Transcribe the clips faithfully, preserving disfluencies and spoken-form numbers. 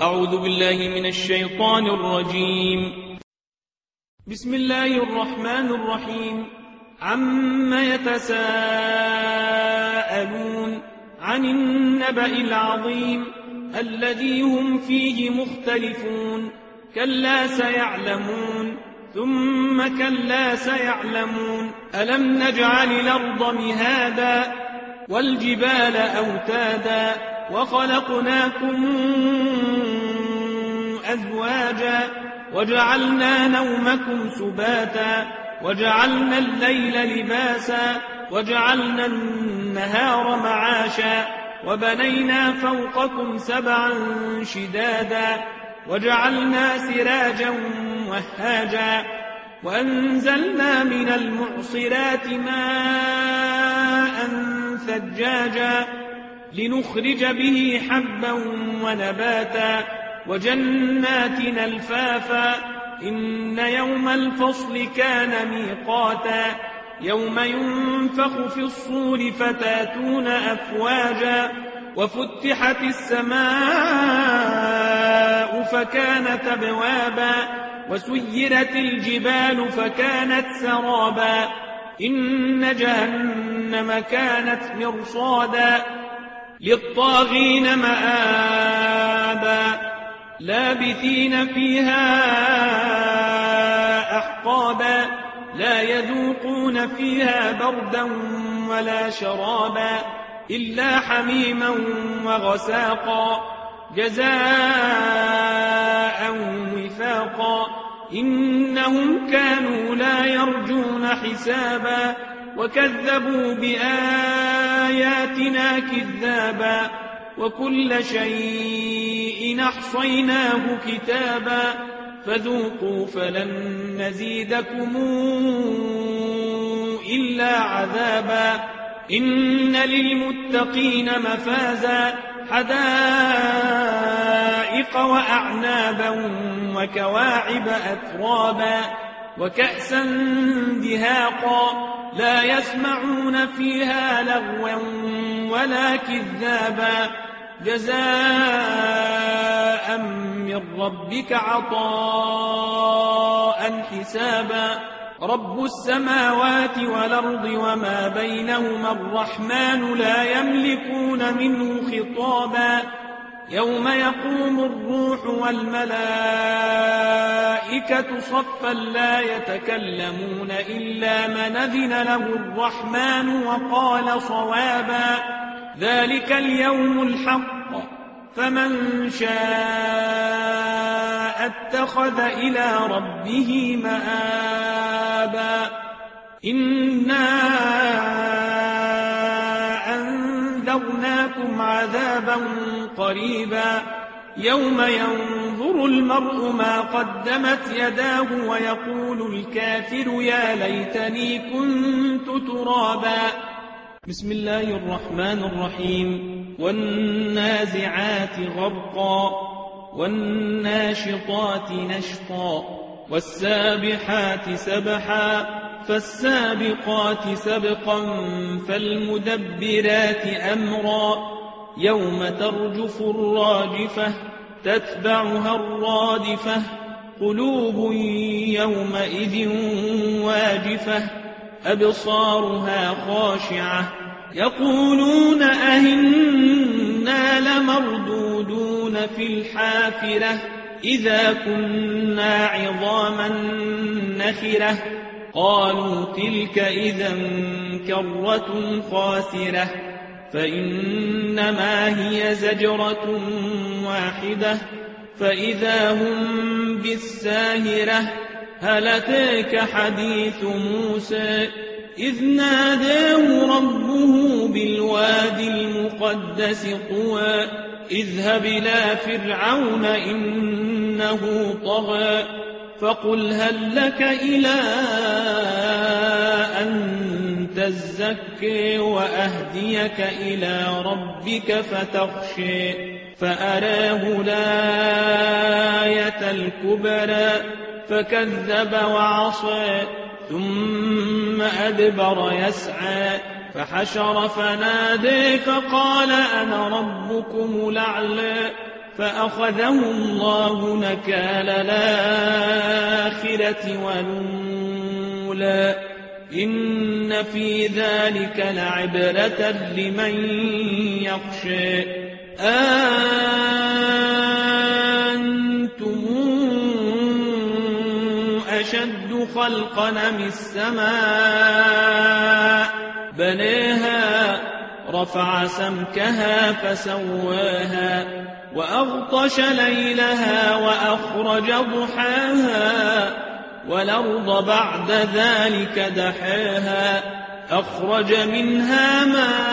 أعوذ بالله من الشيطان الرجيم. بسم الله الرحمن الرحيم. عم يتساءلون عن النبأ العظيم الذي هم فيه مختلفون. كلا سيعلمون ثم كلا سيعلمون. ألم نجعل الأرض مهادا والجبال أوتادا وخلقناكم أزواجا وجعلنا نومكم سباتا وجعلنا الليل لباسا وجعلنا النهار معاشا وبنينا فوقكم سبعا شدادا وجعلنا سراجا وهاجا وأنزلنا من المعصرات ماء ثجاجا لنخرج به حبا ونباتا وجنات ألفافا. إن يوم الفصل كان ميقاتا يوم ينفخ في الصور فتاتون أفواجا وفتحت السماء فكانت أبوابا وسيرت الجبال فكانت سرابا. إن جهنم كانت مرصادا للطاغين مآبا لابثين فيها أحقابا لا يذوقون فيها بردا ولا شرابا إلا حميما وغساقا جزاء وفاقا. إنهم كانوا لا يرجون حسابا وكذبوا بآياتنا كذابا وكل شيء أحصيناه كتابا فذوقوا فلن نزيدكم إلا عذابا. إن للمتقين مفازا حدائق وأعنابا وكواعب أترابا وكأسا دهاقا لا يسمعون فيها لغوا ولا كذابا جزاء من ربك عطاء حسابا. رب السماوات والأرض وما بينهما الرحمن لا يملكون منه خطابا. يوم يقوم الروح والملائكة صفا لا يتكلمون إلا من أذن له الرحمن وقال صوابا. ذلك اليوم الحق فمن شاء اتخذ إلى ربه مآبا. إنا أنذرناكم عذابا قريبا يوم ينظر المرء ما قدمت يداه ويقول الكافر يا ليتني كنت ترابا. بسم الله الرحمن الرحيم. والنازعات غرقا والناشطات نشطا والسابحات سبحا فالسابقات سبقا فالمدبرات أمرا. يوم ترجف الراجفة تتبعها الرادفة قلوب يومئذ واجفة أبصارها خاشعة يقولون أئنا لمردودون في الحافرة إذا كنا عظاما نخرة. قالوا تلك إذا كرة خاسرة فإنما هي زجرة واحدة فإذا هم بالساهرة. هل أتاك حديث موسى إذ ناداه ربه بالوادي المقدس طوى اذهب إلى فرعون إنه طغى فقل هل لك إلى أن تزكي وأهديك إلى ربك فتخشي. فأراه الآية الكبرى فكذب وعصى ثم أدبر يسعى فحشر فنادى فقال أنا ربكم الأعلى. فأخذه الله نكال الآخرة والأولى إن في ذلك لعبرة لمن يخشى أنتم أشد خلقا أم السماء بناها رفع سمكها فسواها وأغطش ليلها وأخرج ضحاها والأرض بعد ذلك دحاها أخرج منها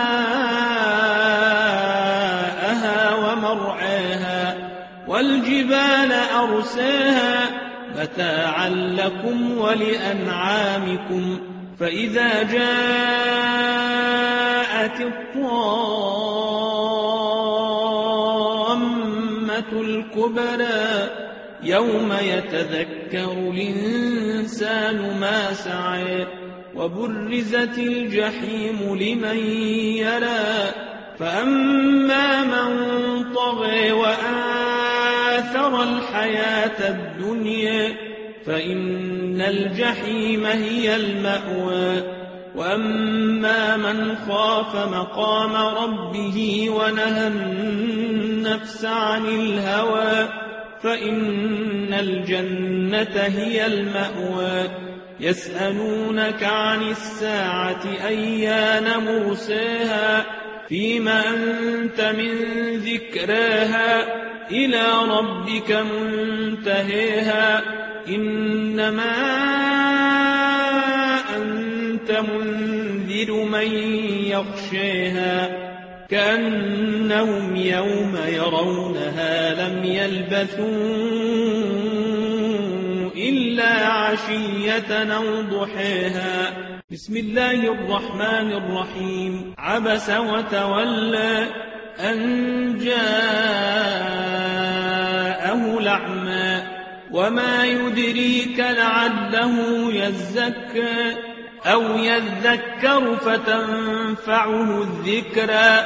ماءها ومرعاها والجبال أرساها متاعا لكم ولأنعامكم فإذا جاءت الطامة الكبرى يوم يتذكر الإنسان ما سعى وبرزت الجحيم لمن يرى فأما من طغى وآثر الحياة الدنيا فإن الجحيم هي المأوى وأما من خاف مقام ربه ونهى النفس عن الهوى فإن الجنة هي المأوى يسألونك عن الساعة أيان مرساها فيما أنت من ذكراها إلى ربك منتهيها إنما أنت منذر من يخشاها كأنهم يوم يرونها لم يلبثوا إلا عشية أو ضحاها بسم الله الرحمن الرحيم عبس وتولى أن جاءه الأعمى وما يدريك لعله يزكى أو يذكر فتنفعه الذكرى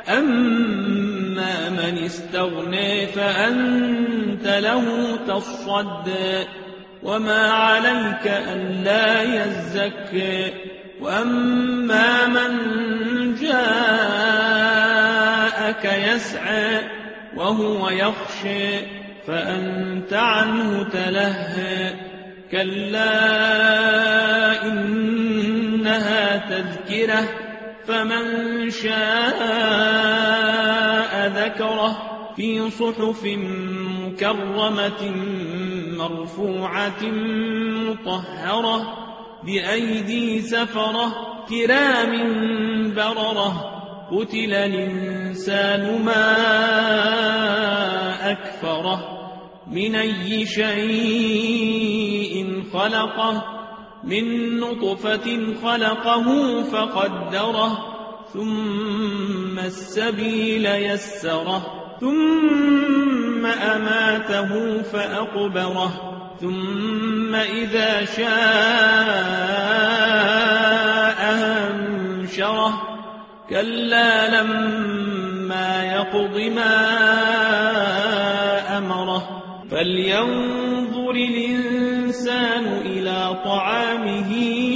أما من استغنى فأنت له تصدى وما عليك ألا يزكى وأما من جاءك يسعى وهو يخشى فأنت عنه تلهى كلا إنها تذكرة فمن شاء ذكره في صحف مكرمة مرفوعة مطهرة بأيدي سفرة كرام بررة قتل الإنسان ما أكفره من أي شيء خلقه من نطفة خلقه فقدره ثم السبيل يسره ثم أماته فأقبره ثم إذا شاء أنشره كلا لما يقض ما أمره فلينظر الإنسان إلى طعامه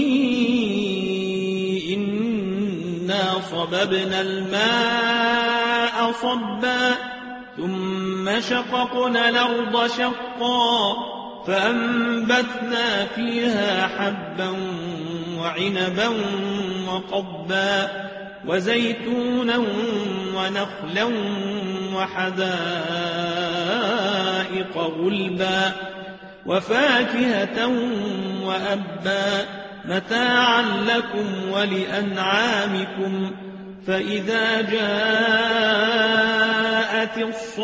إنا صببنا الماء صبا ثم شققنا الأرض شقا فأنبتنا فيها حبا وعنبا وقبا وزيتونا ونخلا وحدائق غلبا وفاكهة وأبا متاعا لكم ولأنعامكم فإذا جاءت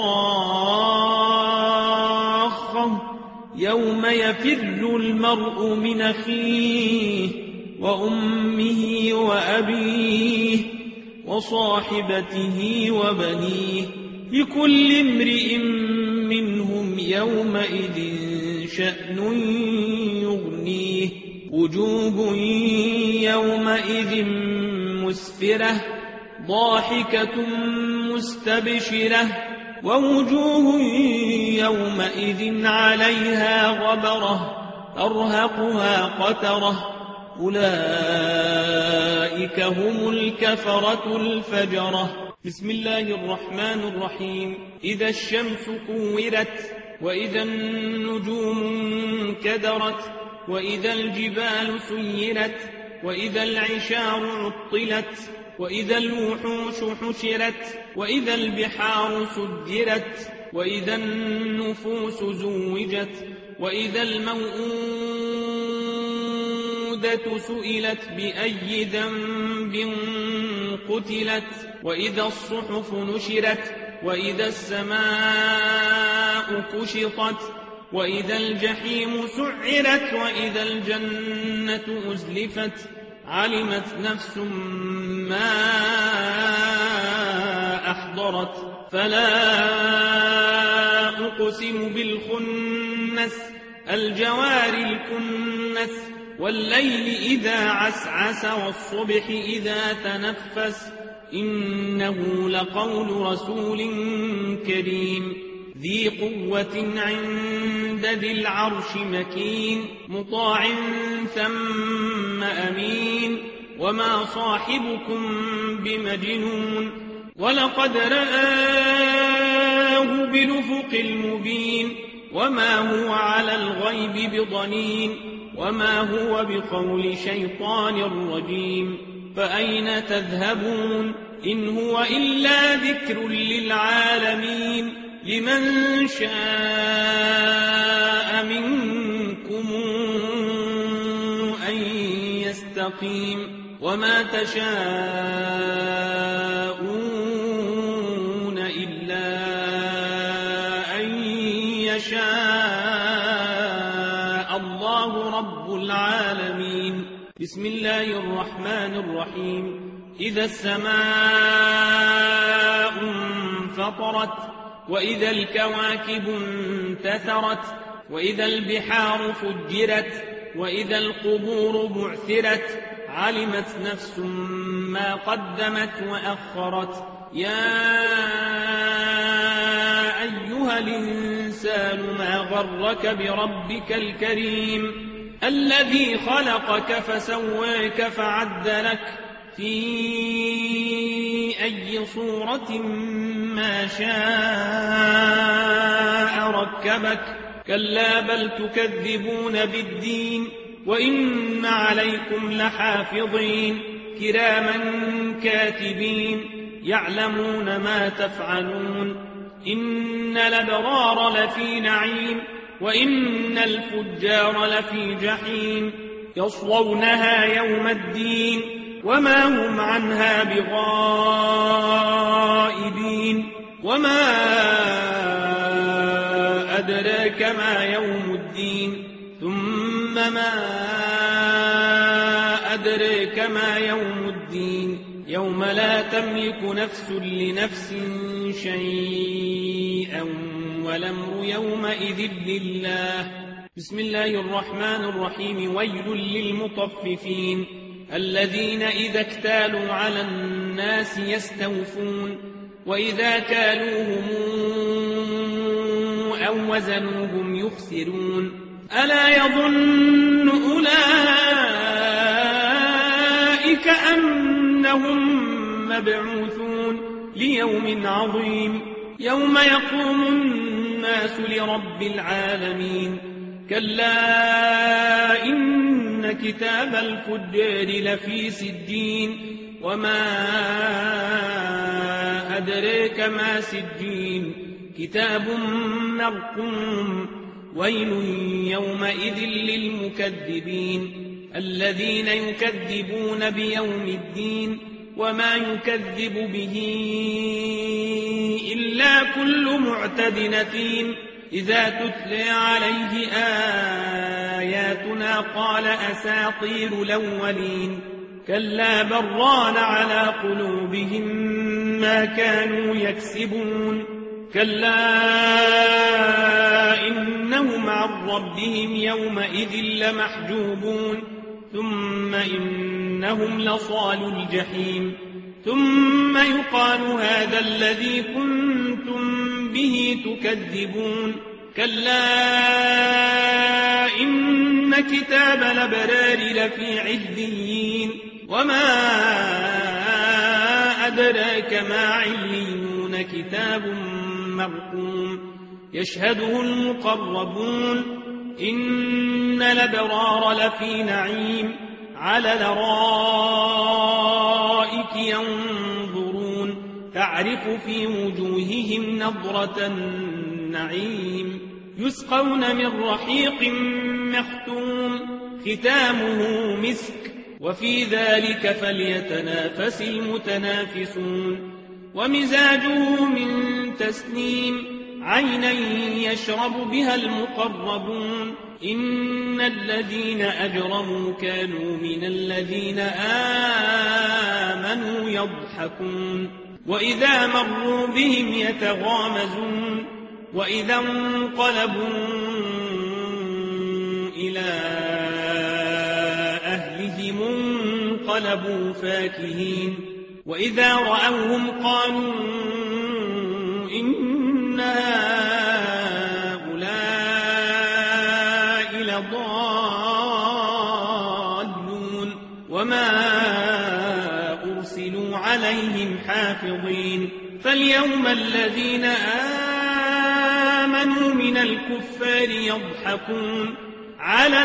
الصاخة يوم يفر المرء من أخيه وأمه وأبيه وصاحبته وبنيه لكل امرئ منهم يومئذ شأن يغنيه وجوه يومئذ مسفرة ضاحكة مستبشرة ووجوه يومئذ عليها غبرة ترهقها قترة أولئك هم الكفرة الفجرة. بسم الله الرحمن الرحيم. إذا الشمس كورت وإذا النجوم انكدرت وإذا الجبال سيرت وإذا العشار عطلت وإذا الوحوش حشرت وإذا البحار سجرت وإذا النفوس زوجت وإذا الموءودة سئلت بأي ذنب قتلت وإذا الصحف نشرت وإذا السماء كشطت وإذا الجحيم سعرت وإذا الجنة أزلفت علمت نفس ما أحضرت فلا أقسم بالخنس الجوار الكنس والليل إذا عسعس والصبح إذا تنفس إنه لقول رسول كريم ذي قوة عند ذي العرش مكين مطاع ثم أمين وما صاحبكم بمجنون ولقد رآه بالأفق المبين وما هو على الغيب بضنين وما هو بقول شيطان رجيم فأين تذهبون إن هو إلا ذكر للعالمين لمن شاء منكم أن يستقيم وما تشاءون إلا أن يشاء الله رب العالمين. بسم الله الرحمن الرحيم. إذا السماء انفطرت وإذا الكواكب انتثرت وإذا البحار فجرت وإذا القبور بعثرت علمت نفس ما قدمت وأخرت يا أيها الإنسان ما غرك بربك الكريم الذي خلقك فسواك فعدلك في أي صورة ما شاء ركبك كلا بل تكذبون بالدين وإن عليكم لحافظين كراما كاتبين يعلمون ما تفعلون إن الأبرار لفي نعيم وإن الفجار لفي جحيم يصلونها يوم الدين وما هم عنها بغائبين وما أدراك ما يوم الدين ثم ما أدراك ما يوم الدين يوم لا تملك نفس لنفس شيئا والأمر يومئذ لله. بسم الله الرحمن الرحيم. ويل للمطففين الذين إذا اكتالوا على الناس يستوفون وإذا كالوهم أو وزنوهم يخسرون ألا يظن أولئك أنهم مبعوثون ليوم عظيم يوم يقوم الناس لرب العالمين كلا إن كتاب الفجار لفي سجين وما أدريك ما سجين كتاب مرقوم ويل يومئذ للمكذبين الذين يكذبون بيوم الدين وما يكذب به إلا كل معتد نثيم إذا تتلى عليه آياتنا قال أساطير الأولين كلا بران على قلوبهم ما كانوا يكسبون كلا إنهم عن ربهم يومئذ لمحجوبون ثم إنهم لصال الجحيم ثم يقال هذا الذي كنتم به به تكذبون كلا إن كتاب الأبرار لفي عليين وما أدراك ما عليون كتاب مرقوم يشهده المقربون إن الأبرار لفي نعيم على الأرائك ينظرون تعرف في وجوههم نضرة النعيم يسقون من رحيق مختوم ختامه مسك وفي ذلك فليتنافس المتنافسون ومزاجه من تسنيم عينا يشرب بها المقربون إن الذين أجرموا كانوا من الذين آمنوا يضحكون وإذا مروا بهم يتغامزون وإذا انقلبوا إلى أهلهم انقلبوا فاكهين وإذا رأوهم قالوا إن هؤلاء لضالون وما أرسلوا عليهم حافظين فاليوم الذين آمنوا من الكفار يضحكون على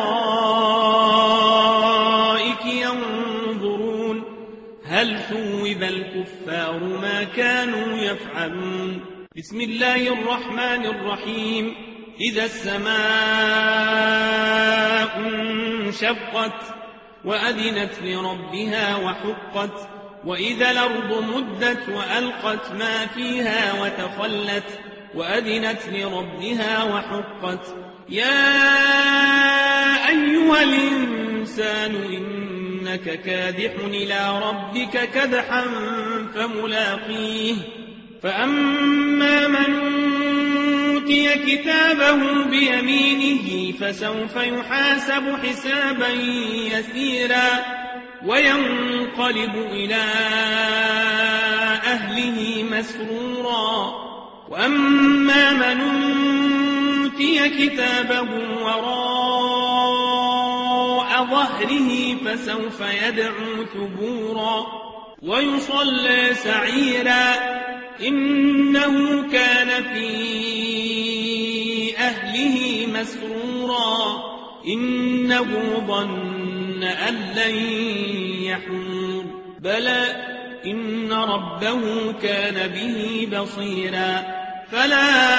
الأرائك ينظرون هل ثوب الكفار ما كانوا يفعلون بسم الله الرحمن الرحيم إذا السماء انشقت وأذنت لربها وحقت وإذا الأرض مدت وألقت ما فيها وتخلت وأذنت لربها وحقت يا أيها الإنسان إنك كادح إلى ربك كدحا فملاقيه فأما من أوتي كتابه بيمينه فسوف يحاسب حسابا يسيرا وينقلب إلى أهله مسرورا وأما من أوتي كتابه وراء ظهره فسوف يدعو ثبورا ويصلى سعيرا إنه كان في أهله مسرورا إنه ظن أن لن يحور بلى إن ربه كان به بصيرا فلا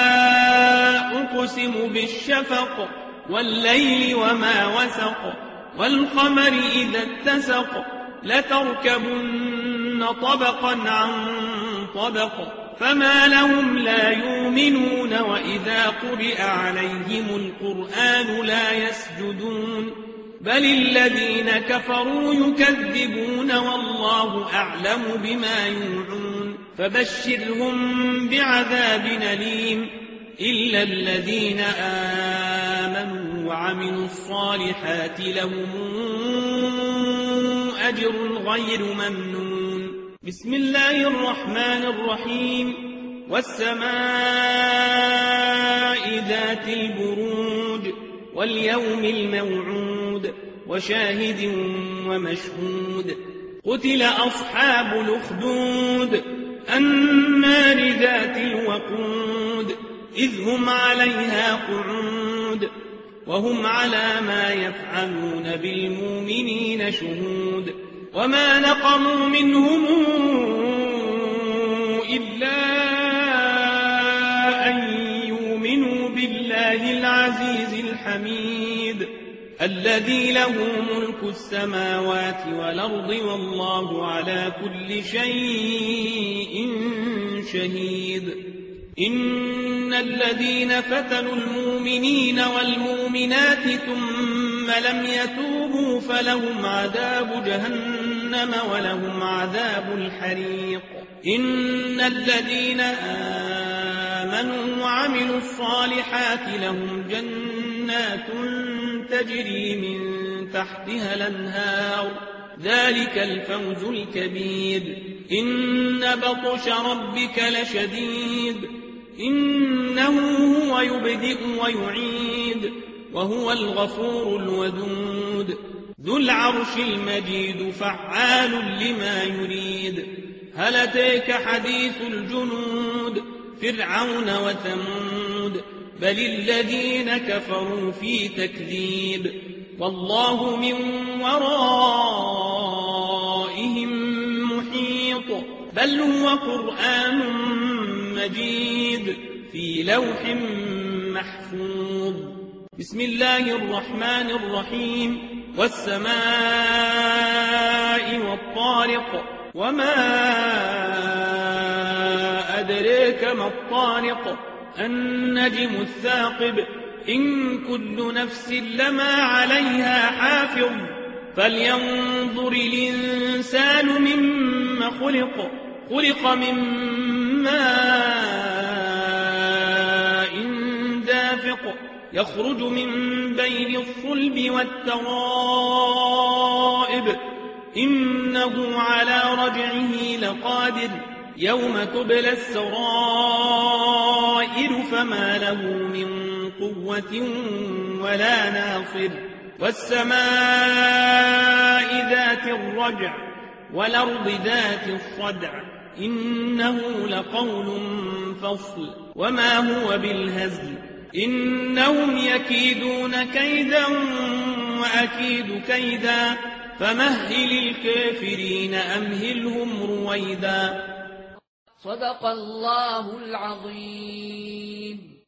أقسم بالشفق والليل وما وسق والقمر إذا اتسق لتركبن طبقا عن طبق فما لهم لا يؤمنون وإذا قرئ عليهم القرآن لا يسجدون بل الذين كفروا يكذبون والله أعلم بما يوعون فبشرهم بعذاب أليم إلا الذين آمنوا وعملوا الصالحات لهم أجر غير ممنون بسم الله الرحمن الرحيم والسماء ذات البروج واليوم الموعود وشاهد ومشهود قتل أصحاب الأخدود النار ذات الوقود إذ هم عليها قعود وهم على ما يفعلون بالمؤمنين شهود وما نقموا منهم إلا أن يؤمنوا بالله العزيز الحميد الذي له ملك السماوات والأرض والله على كل شيء شهيد إن الذين فتنوا المؤمنين والمؤمنات ثم لم يتوبوا فلهم عذاب جهنم ولهم عذاب الحريق إن الذين آمنوا وعملوا الصالحات لهم جنات تجري من تحتها الأنهار ذلك الفوز الكبير إن بطش ربك لشديد إنه هو يبدئ ويعيد وهو الغفور الودود ذو العرش المجيد فعال لما يريد هل أتاك حديث الجنود فرعون وثمود بل الذين كفروا في تكذيب والله من ورائهم محيط بل هو قرآن مجيد في لوح محفوظ بسم الله الرحمن الرحيم والسماء والطارق وما أدريك ما الطارق النجم الثاقب إن كل نفس لما عليها حافظ فلينظر الإنسان مما خلق خلق من ماء دافق يخرج من بين الصلب والترائب إنه على رجعه لقادر يوم تبلى السرائر فما له من قوة ولا ناصر والسماء ذات الرجع والأرض ذات الصدع إنه لقول فصل وما هو بالهزل إنهم يكيدون كيدا وأكيد كيدا فمهل الكافرين أمهلهم رويدا صدق الله العظيم.